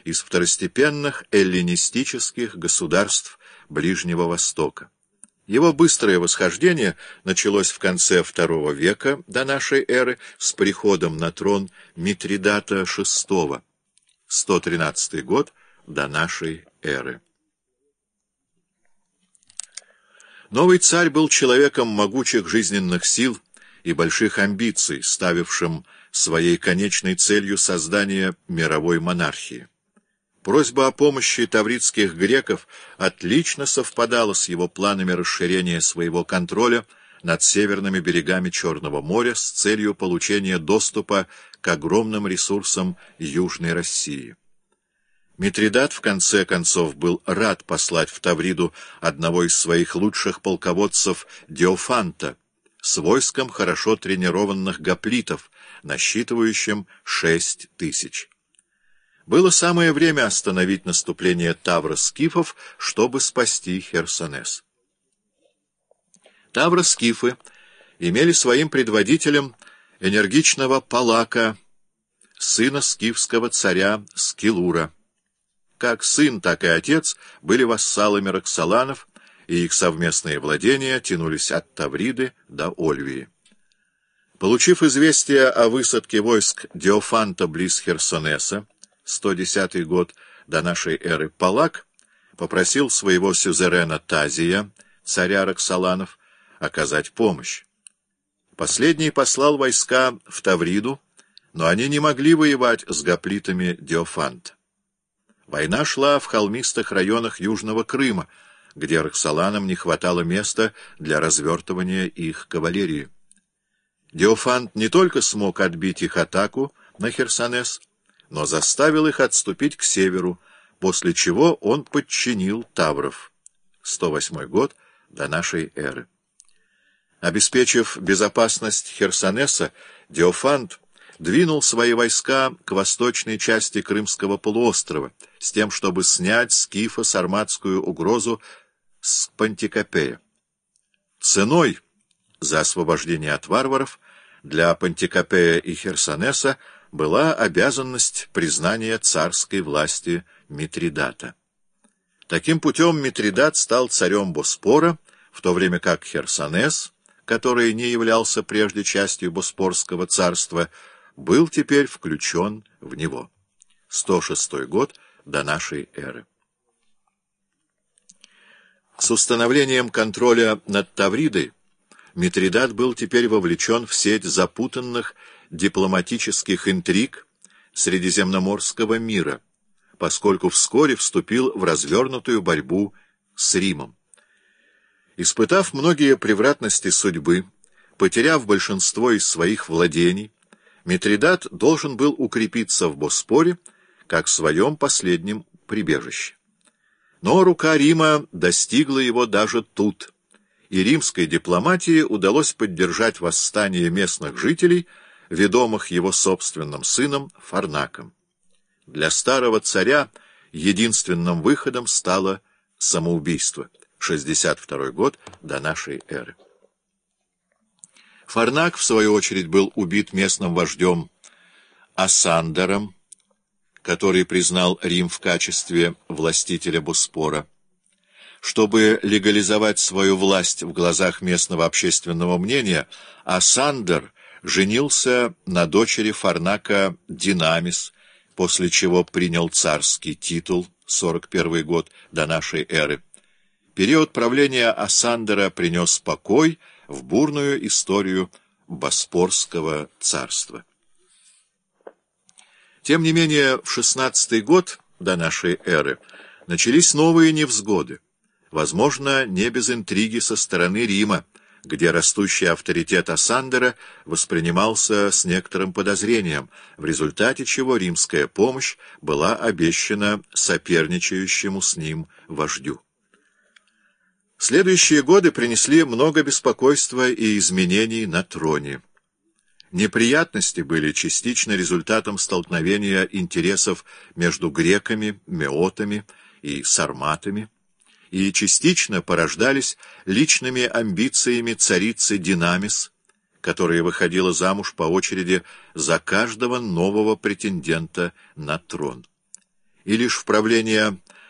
из второстепенных эллинистических государств Ближнего Востока. Его быстрое восхождение началось в конце II века до нашей эры с приходом на трон Митридата VI, 113 год до нашей эры. Новый царь был человеком могучих жизненных сил и больших амбиций, ставившим своей конечной целью создание мировой монархии. Просьба о помощи тавридских греков отлично совпадала с его планами расширения своего контроля над северными берегами Черного моря с целью получения доступа к огромным ресурсам Южной России. Митридат, в конце концов, был рад послать в Тавриду одного из своих лучших полководцев Диофанта с войском хорошо тренированных гоплитов, насчитывающим 6000. Было самое время остановить наступление тавро-скифов, чтобы спасти Херсонес. Тавро-скифы имели своим предводителем энергичного Палака, сына скифского царя Скилура. Как сын, так и отец были вассалами Роксоланов, и их совместные владения тянулись от Тавриды до Ольвии. Получив известие о высадке войск Диофанта близ Херсонеса, 110 год до нашей эры, Палак попросил своего сюзерена Тазия, царя Роксоланов, оказать помощь. Последний послал войска в Тавриду, но они не могли воевать с гоплитами Диофанта. Война шла в холмистых районах Южного Крыма, где Роксоланам не хватало места для развертывания их кавалерии. Диофант не только смог отбить их атаку на Херсонес, но заставил их отступить к северу, после чего он подчинил тавров. 108 год до нашей эры. Обеспечив безопасность Херсонеса, Диофант двинул свои войска к восточной части Крымского полуострова с тем, чтобы снять с скифо-сарматскую угрозу с Пантикопея. Ценой за освобождение от варваров для Пантикопея и Херсонеса была обязанность признания царской власти Митридата. Таким путем Митридат стал царем Боспора, в то время как Херсонес, который не являлся прежде частью Боспорского царства, был теперь включен в него. 106 год до нашей эры. С установлением контроля над Тавридой Митридат был теперь вовлечен в сеть запутанных дипломатических интриг Средиземноморского мира, поскольку вскоре вступил в развернутую борьбу с Римом. Испытав многие превратности судьбы, потеряв большинство из своих владений, Митридат должен был укрепиться в Боспоре, как в своем последнем прибежище. Но рука Рима достигла его даже тут, и римской дипломатии удалось поддержать восстание местных жителей, ведомых его собственным сыном Фарнаком. Для старого царя единственным выходом стало самоубийство. 62 год до нашей эры. Фарнак, в свою очередь, был убит местным вождем Асандером, который признал Рим в качестве властителя Боспора. Чтобы легализовать свою власть в глазах местного общественного мнения, Асандер женился на дочери Фарнака Динамис, после чего принял царский титул, 41 год до нашей эры. Период правления Асандера принес покой в бурную историю Боспорского царства. Тем не менее, в 16 год до нашей эры начались новые невзгоды, возможно, не без интриги со стороны Рима, где растущий авторитет Асандера воспринимался с некоторым подозрением, в результате чего римская помощь была обещана соперничающему с ним вождю. Следующие годы принесли много беспокойства и изменений на троне. Неприятности были частично результатом столкновения интересов между греками, меотами и сарматами, и частично порождались личными амбициями царицы Динамис, которая выходила замуж по очереди за каждого нового претендента на трон. и лишь в правление